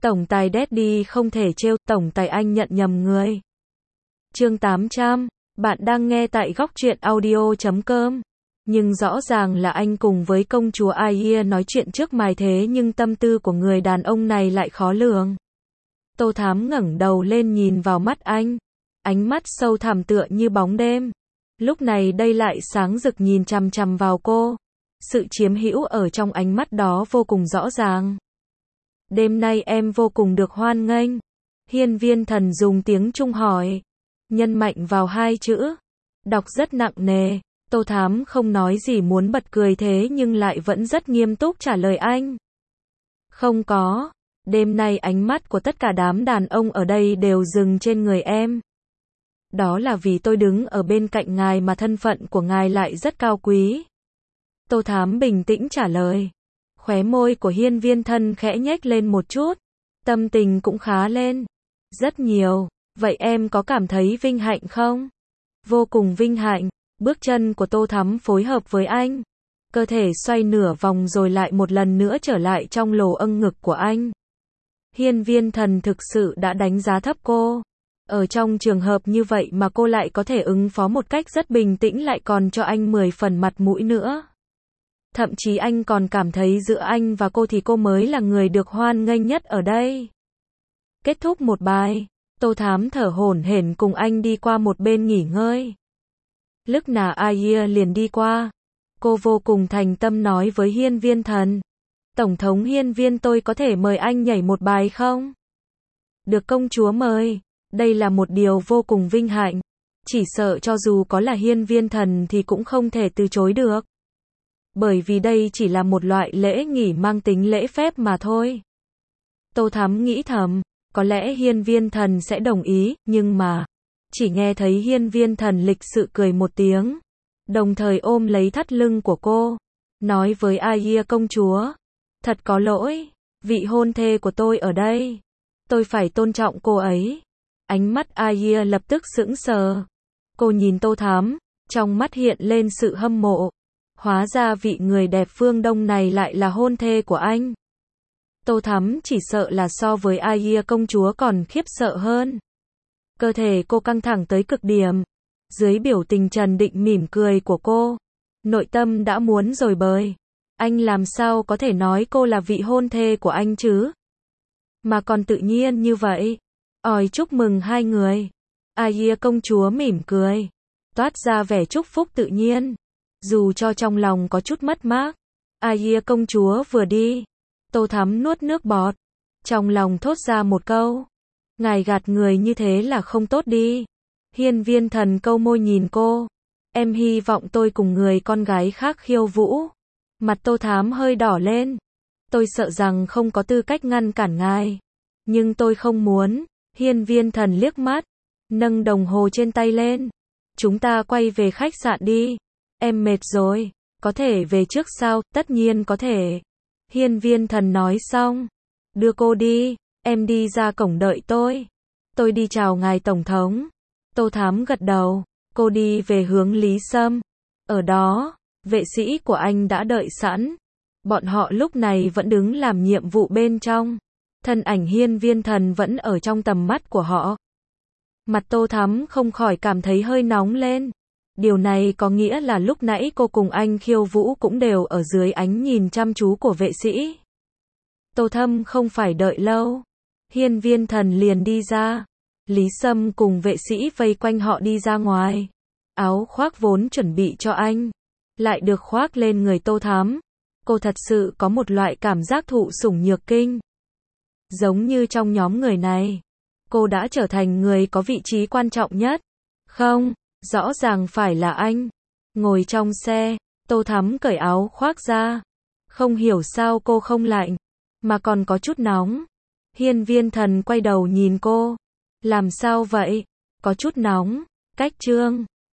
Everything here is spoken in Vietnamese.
Tổng tài Daddy không thể trêu, tổng tài anh nhận nhầm người. Chương 800, bạn đang nghe tại góc truyện audio.com. Nhưng rõ ràng là anh cùng với công chúa Aia nói chuyện trước mài thế nhưng tâm tư của người đàn ông này lại khó lường. Tô Thám ngẩng đầu lên nhìn vào mắt anh. Ánh mắt sâu thẳm tựa như bóng đêm. Lúc này đây lại sáng rực nhìn chằm chằm vào cô. Sự chiếm hữu ở trong ánh mắt đó vô cùng rõ ràng. Đêm nay em vô cùng được hoan nghênh. Hiên Viên Thần dùng tiếng Trung hỏi. Nhân mạnh vào hai chữ. Đọc rất nặng nề. Tô Thám không nói gì muốn bật cười thế nhưng lại vẫn rất nghiêm túc trả lời anh. Không có. Đêm nay ánh mắt của tất cả đám đàn ông ở đây đều dừng trên người em. Đó là vì tôi đứng ở bên cạnh ngài mà thân phận của ngài lại rất cao quý. Tô Thám bình tĩnh trả lời. Khóe môi của Hiên Viên Thần khẽ nhếch lên một chút. Tâm tình cũng khá lên. Rất nhiều. Vậy em có cảm thấy vinh hạnh không? Vô cùng vinh hạnh. Bước chân của Tô Thám phối hợp với anh. Cơ thể xoay nửa vòng rồi lại một lần nữa trở lại trong lồ âng ngực của anh. Hiên Viên Thần thực sự đã đánh giá thấp cô. Ở trong trường hợp như vậy mà cô lại có thể ứng phó một cách rất bình tĩnh lại còn cho anh 10 phần mặt mũi nữa. Thậm chí anh còn cảm thấy giữa anh và cô thì cô mới là người được hoan nghênh nhất ở đây. Kết thúc một bài, Tô Thám thở hổn hển cùng anh đi qua một bên nghỉ ngơi. Lúc nào Aia liền đi qua. Cô vô cùng thành tâm nói với Hiên Viên Thần. Tổng thống Hiên Viên, tôi có thể mời anh nhảy một bài không? Được công chúa mời. Đây là một điều vô cùng vinh hạnh. Chỉ sợ cho dù có là Hiên Viên Thần thì cũng không thể từ chối được. Bởi vì đây chỉ là một loại lễ nghỉ mang tính lễ phép mà thôi. Tô Thám nghĩ thầm, có lẽ Hiên Viên Thần sẽ đồng ý, nhưng mà chỉ nghe thấy Hiên Viên Thần lịch sự cười một tiếng, đồng thời ôm lấy thắt lưng của cô, nói với Aia công chúa, thật có lỗi, vị hôn thê của tôi ở đây, tôi phải tôn trọng cô ấy. Ánh mắt Aia lập tức sững sờ. Cô nhìn Tô Thám, trong mắt hiện lên sự hâm mộ. Hóa ra vị người đẹp phương Đông này lại là hôn thê của anh. Tô Thám chỉ sợ là so với Aia công chúa còn khiếp sợ hơn. Cơ thể cô căng thẳng tới cực điểm. Dưới biểu tình trần định mỉm cười của cô, nội tâm đã muốn rồi bời. Anh làm sao có thể nói cô là vị hôn thê của anh chứ? Mà còn tự nhiên như vậy. Ôi chúc mừng hai người. Aia công chúa mỉm cười, toát ra vẻ chúc phúc tự nhiên. Dù cho trong lòng có chút mất mát. Aia công chúa vừa đi, Tô Thám nuốt nước bọt. Trong lòng thốt ra một câu. Ngài gạt người như thế là không tốt đi. Hiên Viên Thần câu môi nhìn cô. Em hy vọng tôi cùng người con gái khác khiêu vũ. Mặt Tô Thám hơi đỏ lên. Tôi sợ rằng không có tư cách ngăn cản ngài. Nhưng tôi không muốn. Hiên Viên Thần liếc mắt, nâng đồng hồ trên tay lên. Chúng ta quay về khách sạn đi. Em mệt rồi, có thể về trước sao? Tất nhiên có thể. Hiên Viên Thần nói xong, đưa cô đi, em đi ra cổng đợi tôi. Tôi đi chào ngài tổng thống. Tô Thám gật đầu, cô đi về hướng Lý Sâm. Ở đó, vệ sĩ của anh đã đợi sẵn. Bọn họ lúc này vẫn đứng làm nhiệm vụ bên trong. Thân ảnh Hiên Viên Thần vẫn ở trong tầm mắt của họ. Mặt Tô Thám không khỏi cảm thấy hơi nóng lên. Điều này có nghĩa là lúc nãy cô cùng anh khiêu vũ cũng đều ở dưới ánh nhìn chăm chú của vệ sĩ. Tô Thâm không phải đợi lâu. Hiên Viên Thần liền đi ra. Lý Sâm cùng vệ sĩ vây quanh họ đi ra ngoài. Áo khoác vốn chuẩn bị cho anh lại được khoác lên người Tô Thám. Cô thật sự có một loại cảm giác thụ sủng nhược kinh. Giống như trong nhóm người này, cô đã trở thành người có vị trí quan trọng nhất. Không, rõ ràng phải là anh. Ngồi trong xe, Tô Thắm cởi áo khoác ra. Không hiểu sao cô không lạnh, mà còn có chút nóng. Hiên Viên Thần quay đầu nhìn cô. Làm sao vậy? Có chút nóng. Cách trương.